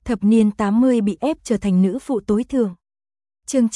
Thập niên 80 bị ép trở thành nữ phụ tối thượng. Chương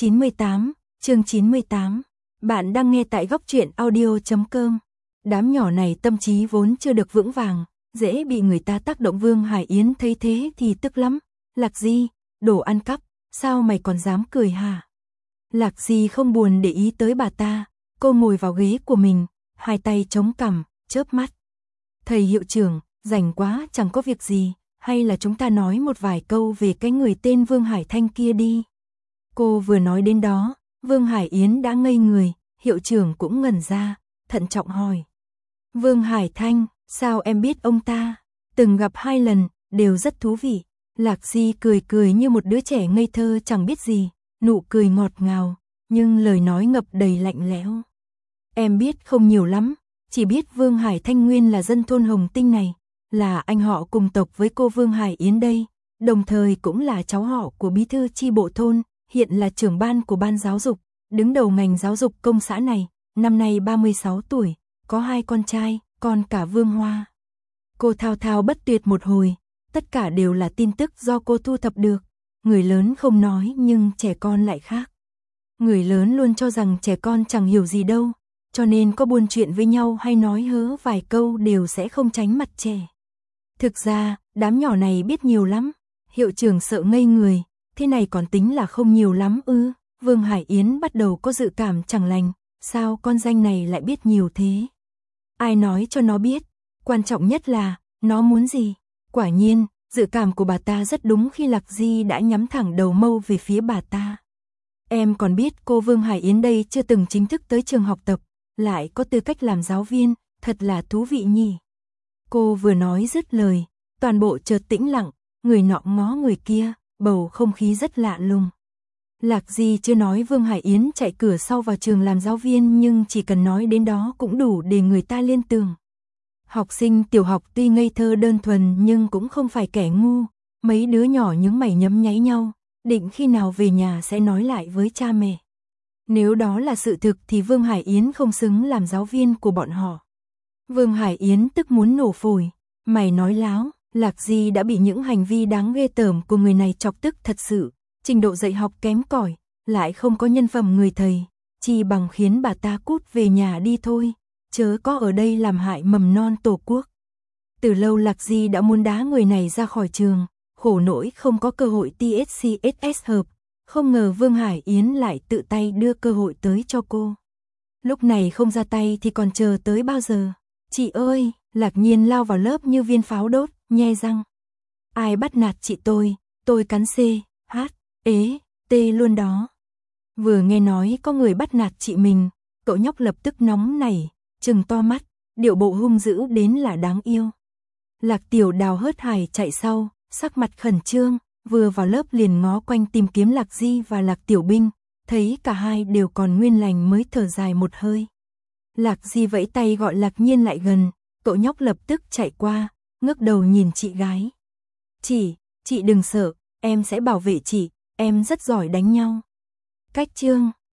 98. Bạn đang nghe tại góc truyện audio.com. Đám nhỏ này tâm trí vốn chưa được vững vàng, dễ bị người ta tác động. Vương Hải Yến thấy thế thì tức lắm. Lạc Di, đồ ăn cắp, sao mày còn dám cười hả? Lạc Di không buồn để ý tới bà ta, cô ngồi vào ghế của mình, hai tay chống cằm, chớp mắt. Thầy hiệu trưởng, rảnh quá chẳng có việc gì, hay là chúng ta nói một vài câu về cái người tên Vương Hải Thanh kia đi. Cô vừa nói đến đó, Vương Hải Yến đã ngây người, hiệu trưởng cũng ngẩn ra, thận trọng hỏi. Vương Hải Thanh, sao em biết ông ta? Từng gặp 2 lần, đều rất thú vị. Lạc Di cười cười như một đứa trẻ ngây thơ chẳng biết gì, nụ cười ngọt ngào, nhưng lời nói ngập đầy lạnh lẽo. Em biết không nhiều lắm, chỉ biết Vương Hải Thanh nguyên là dân thôn Hồng Tinh này, là anh họ cùng tộc với cô Vương Hải Yến đây, đồng thời cũng là cháu họ của bí thư chi bộ thôn, hiện là trưởng ban của ban giáo dục, đứng đầu ngành giáo dục công xã này, năm nay 36 tuổi, có 2 con trai, còn cả Vương Hoa. Cô thao thao bất tuyệt một hồi, tất cả đều là tin tức do cô thu thập được, người lớn không nói nhưng trẻ con lại khác. Người lớn luôn cho rằng trẻ con chẳng hiểu gì đâu, cho nên có buôn chuyện với nhau hay nói hớ vài câu đều sẽ không tránh mặt trẻ. Thực ra, đám nhỏ này biết nhiều lắm, hiệu trưởng sợ ngây người, thế này còn tính là không nhiều lắm ư? Vương Hải Yến bắt đầu có dự cảm chẳng lành, sao con danh này lại biết nhiều thế? Ai nói cho nó biết, quan trọng nhất là, nó muốn gì? Quả nhiên, dự cảm của bà ta rất đúng khi Lạc Di đã nhắm thẳng đầu mâu về phía bà ta. Em còn biết cô Vương Hải Yến đây chưa từng chính thức tới trường học tập, lại có tư cách làm giáo viên, thật là thú vị nhỉ. Cô vừa nói dứt lời, toàn bộ chợt tĩnh lặng, người nọ ngó người kia, bầu không khí rất lạ lùng. Lạc Di chưa nói Vương Hải Yến chạy cửa sau vào trường làm giáo viên, nhưng chỉ cần nói đến đó cũng đủ để người ta liên tưởng. Học sinh tiểu học tuy ngây thơ đơn thuần nhưng cũng không phải kẻ ngu, mấy đứa nhỏ nhướng mày nhấm nháy nhau, định khi nào về nhà sẽ nói lại với cha mẹ. Nếu đó là sự thực thì Vương Hải Yến không xứng làm giáo viên của bọn họ. Vương Hải Yến tức muốn nổ phổi, mày nói láo. Lạc Di đã bị những hành vi đáng ghê tởm của người này chọc tức thật sự, trình độ dạy học kém cỏi, lại không có nhân phẩm người thầy, chỉ bằng khiến bà ta cút về nhà đi thôi, chớ có ở đây làm hại mầm non tổ quốc. Từ lâu Lạc Di đã muốn đá người này ra khỏi trường, khổ nỗi không có cơ hội TSCSS hợp, không ngờ Vương Hải Yến lại tự tay đưa cơ hội tới cho cô. Lúc này không ra tay thì còn chờ tới bao giờ? Chị ơi! Lạc Nhiên lao vào lớp như viên pháo đốt, nhe răng. Ai bắt nạt chị tôi cắn C, H, ế, T luôn đó. Vừa nghe nói có người bắt nạt chị mình, cậu nhóc lập tức nóng nảy, trừng to mắt, điệu bộ hung dữ đến là đáng yêu. Lạc Tiểu Đào hớt hải chạy sau, sắc mặt khẩn trương, vừa vào lớp liền ngó quanh tìm kiếm Lạc Di và Lạc Tiểu Binh, thấy cả hai đều còn nguyên lành mới thở dài một hơi. Lạc Di vẫy tay gọi Lạc Nhiên lại gần. Cậu nhóc lập tức chạy qua, ngước đầu nhìn chị gái. Chị đừng sợ, em sẽ bảo vệ chị, em rất giỏi đánh nhau. Cách chương